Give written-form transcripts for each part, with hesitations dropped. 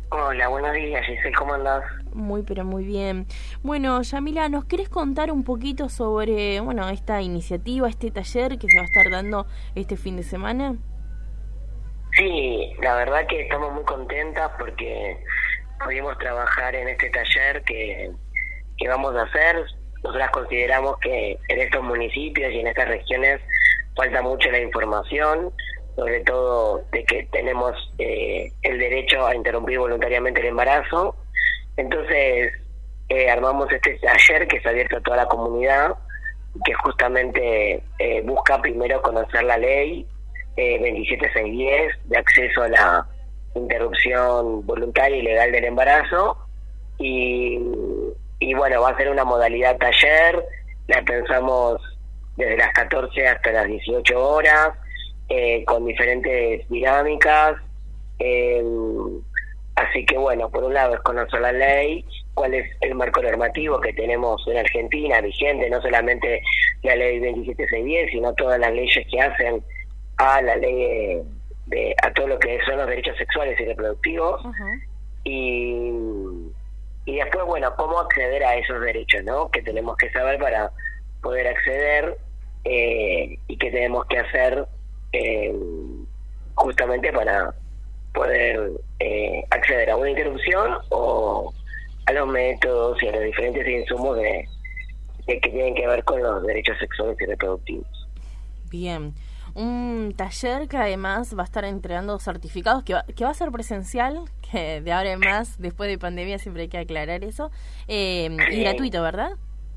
Hola, buenos días, Giselle, ¿cómo andás? Muy, pero muy bien. Bueno, Yamila, ¿nos querés contar un poquito sobre, esta iniciativa, este taller que se va a estar dando este fin de semana? Sí, la verdad que estamos muy contentas porque pudimos trabajar en este taller que vamos a hacer. Nosotras consideramos que en estos municipios y en estas regiones falta mucho la información, sobre todo de que tenemos el derecho a interrumpir voluntariamente el embarazo. Entonces, armamos este taller que es abierto a toda la comunidad, que justamente busca primero conocer la ley 27610 de acceso a la interrupción voluntaria y legal del embarazo. y, y bueno, va a ser una modalidad taller. La pensamos desde las 14 hasta las 18 horas, con diferentes dinámicas. eh, Así que bueno, por un lado es conocer la ley, cuál es el marco normativo que tenemos en Argentina vigente, no solamente la ley 27610, sino todas las leyes que hacen a la ley a todo lo que son los derechos sexuales y reproductivos. Ajá. y, y después, bueno, cómo acceder a esos derechos, ¿no? Que tenemos que saber para poder acceder, y qué tenemos que hacer eh, justamente para poder acceder a una interrupción o a los métodos y a los diferentes insumos de que tienen que ver con los derechos sexuales y reproductivos. Bien. Un taller que además va a estar entregando certificados, que va a ser presencial, que de ahora en más, después de pandemia, siempre hay que aclarar eso, y Sí, gratuito, ¿verdad?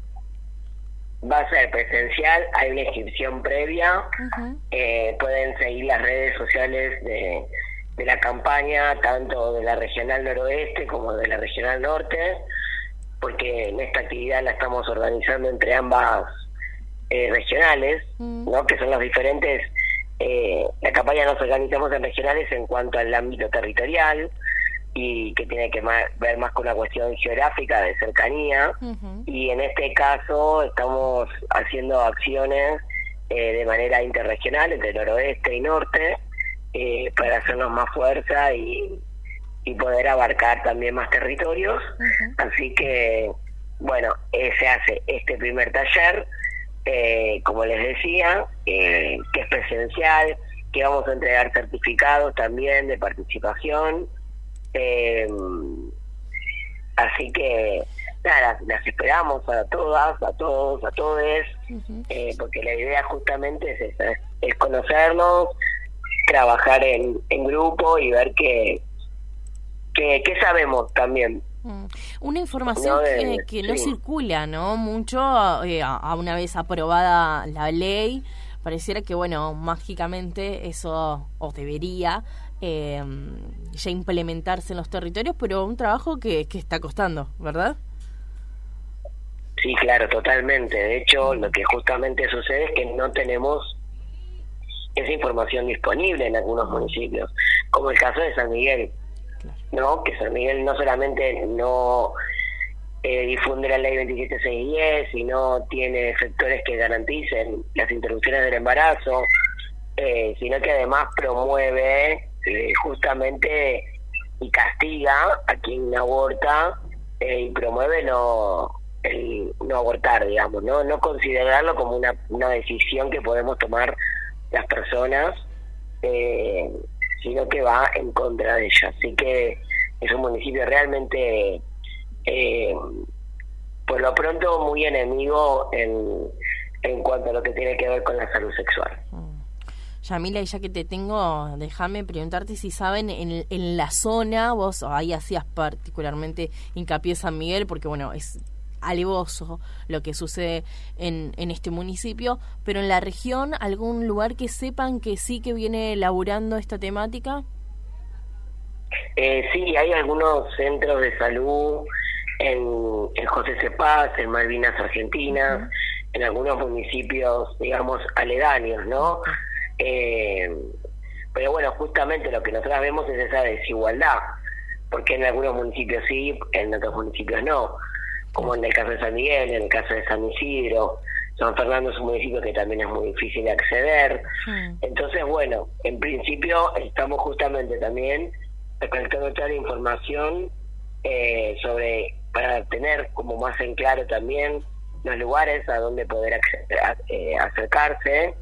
va a ser presencial, hay una inscripción previa. Ujú. Pueden seguir las redes sociales de la campaña, tanto de la Regional Noroeste como de la Regional Norte, porque en esta actividad la estamos organizando entre ambas regionales, Mm. ¿no? Que son las diferentes. La campaña nos organizamos en regionales en cuanto al ámbito territorial, y que tiene que ver más con una cuestión geográfica de cercanía. Ujú. Y en este caso estamos haciendo acciones de manera interregional entre noroeste y norte, para hacernos más fuerza y poder abarcar también más territorios. Ujú. Así que, bueno, se hace este primer taller, como les decía, que es presencial, que vamos a entregar certificados también de participación. eh, Así que nada, las esperamos a todas, a todos, a todes, Ujú. porque la idea justamente es esa, es conocernos, trabajar en grupo y ver qué sabemos también, Mm. Una información ¿no? que no Sí, circula, ¿no? Mucho, a una vez aprobada la ley, pareciera que, bueno, mágicamente eso, o debería, eh, ya implementarse en los territorios, pero un trabajo que está costando, ¿verdad? sí, claro, totalmente. De hecho, lo que justamente sucede es que no tenemos esa información disponible en algunos municipios, como el caso de San Miguel, Claro. ¿no? Que San Miguel no solamente no difunde la ley 27610, sino tiene sectores que garanticen las interrupciones del embarazo, sino que además promueve justamente y castiga a quien aborta, y promueve el no abortar, digamos, no considerarlo como una decisión que podemos tomar las personas, eh, sino que va en contra de ella. Así que es un municipio realmente, eh, por lo pronto, muy enemigo en cuanto a lo que tiene que ver con la salud sexual. Mm. Yamila, y ya que te tengo, déjame preguntarte si saben en la zona, vos ahí hacías particularmente hincapié San Miguel, porque bueno, es alevoso lo que sucede en este municipio, pero en la región, ¿algún lugar que sepan que sí que viene elaborando esta temática? Sí, hay algunos centros de salud en José C. Paz, en Malvinas Argentinas, Uh-huh. en algunos municipios, digamos, aledaños, ¿no? Eh, pero bueno, justamente lo que nosotros vemos es esa desigualdad, porque en algunos municipios sí, en otros municipios no, como en el caso de San Miguel, en el caso de San Isidro. San Fernando es un municipio que también es muy difícil de acceder. Mm. Entonces, bueno, en principio estamos justamente también recolectando toda la información para tener como más en claro también los lugares a donde poder acercarse,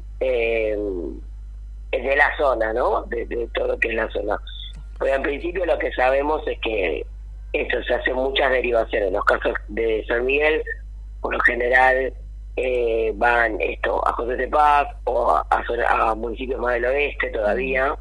de la zona, ¿no? De todo lo que es la zona. Porque en principio lo que sabemos es que eso, se hacen muchas derivaciones. En los casos de San Miguel, por lo general, van a José de Paz o a municipios más del oeste todavía,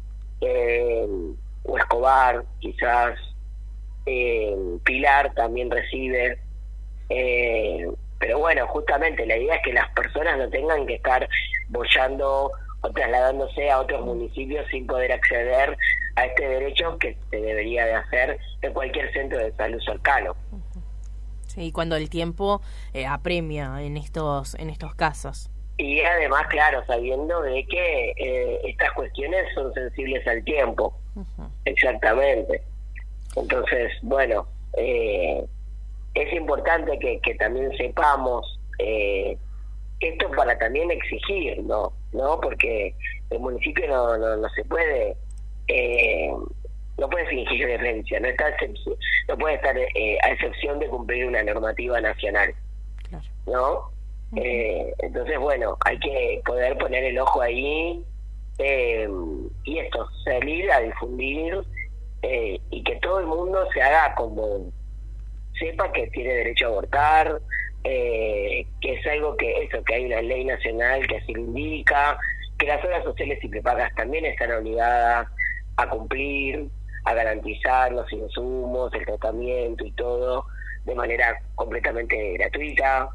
o Escobar, quizás, Pilar también recibe, pero bueno, justamente la idea es que las personas no tengan que estar boyando o trasladándose a otros municipios sin poder acceder a este derecho que se debería de hacer en cualquier centro de salud cercano. Sí, cuando el tiempo apremia en estos casos. Y además, claro, sabiendo de que estas cuestiones son sensibles al tiempo. Exactamente. Entonces, bueno, es importante que también sepamos esto para también exigir, ¿no? Porque el municipio no se puede, no puede fingir demencia, no puede estar a excepción de cumplir una normativa nacional, claro. ¿No? Entonces, bueno, hay que poder poner el ojo ahí y salir a difundir y que todo el mundo se haga como sepa que tiene derecho a abortar, que es algo que hay una ley nacional que así lo indica, que las obras sociales y prepagas también están obligadas a cumplir, a garantizar los insumos, el tratamiento y todo de manera completamente gratuita.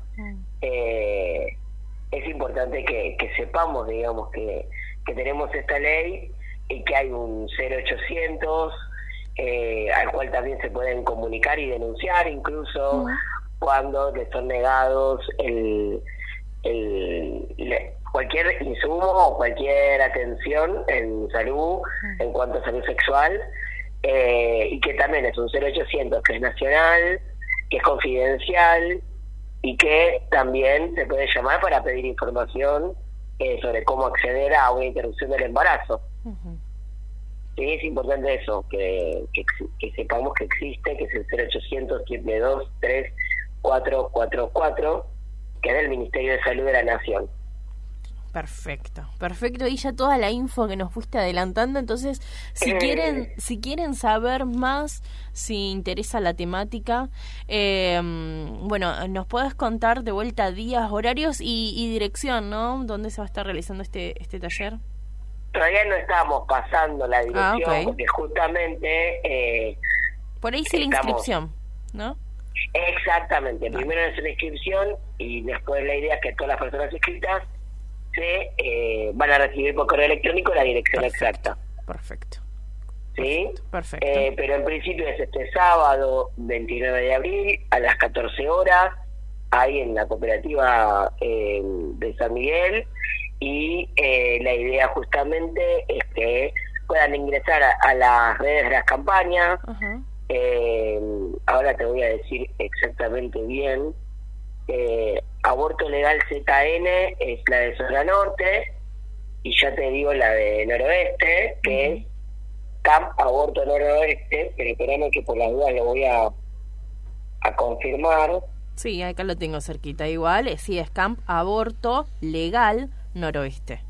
Es importante que sepamos, digamos, que tenemos esta ley y que hay un 0800 al cual también se pueden comunicar y denunciar incluso cuando les son negados cualquier insumo o cualquier atención en salud en cuanto a salud sexual, y que también es un 0800 que es nacional, que es confidencial y que también se puede llamar para pedir información sobre cómo acceder a una interrupción del embarazo. Sí, es importante eso, que sepamos que existe, que es el 0800-723-444, que es del Ministerio de Salud de la Nación. Perfecto, y ya toda la info que nos fuiste adelantando. Entonces, si quieren saber más, si interesa la temática, bueno, nos puedes contar de vuelta días, horarios y dirección, ¿no? ¿Dónde se va a estar realizando este taller? Todavía no estamos pasando la dirección, porque justamente por ahí sí la inscripción, ¿no? Exactamente, primero es la inscripción y después la idea es que todas las personas inscritas se van a recibir por correo electrónico la dirección exacta. Perfecto. ¿Sí? Perfecto. Pero en principio es este sábado 29 de abril a las 14 horas, ahí en la cooperativa de San Miguel, y la idea justamente es que puedan ingresar a las redes de las campañas. Ahora te voy a decir exactamente bien. Aborto Legal ZN es la de Zona Norte, y ya te digo la de Noroeste, que es Camp Aborto Noroeste, pero esperame que por las dudas lo voy a confirmar. Sí, acá lo tengo cerquita igual, sí, es Camp Aborto Legal Noroeste.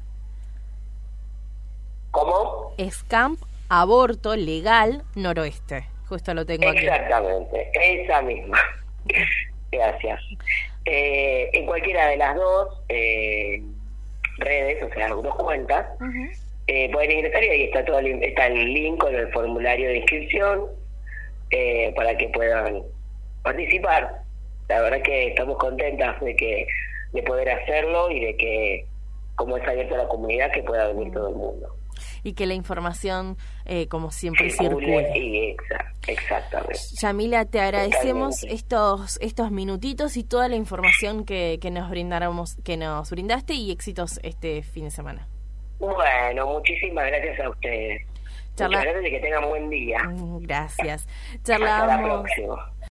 ¿Cómo? Es Camp Aborto Legal Noroeste, justo lo tengo aquí. Exactamente, esa misma. Gracias. En cualquiera de las dos redes, o sea, las dos cuentas, pueden ingresar y ahí está el link con el formulario de inscripción para que puedan participar. La verdad que estamos contentas de poder hacerlo y de que, como es abierto a la comunidad, que pueda venir todo el mundo. Y que la información, como siempre, circule. Y exactamente. Yamila, te agradecemos estos minutitos y toda la información que nos brindaste, y éxitos este fin de semana. Bueno, muchísimas gracias a ustedes. Muchas gracias y que tengan buen día. Gracias. Hasta la próxima.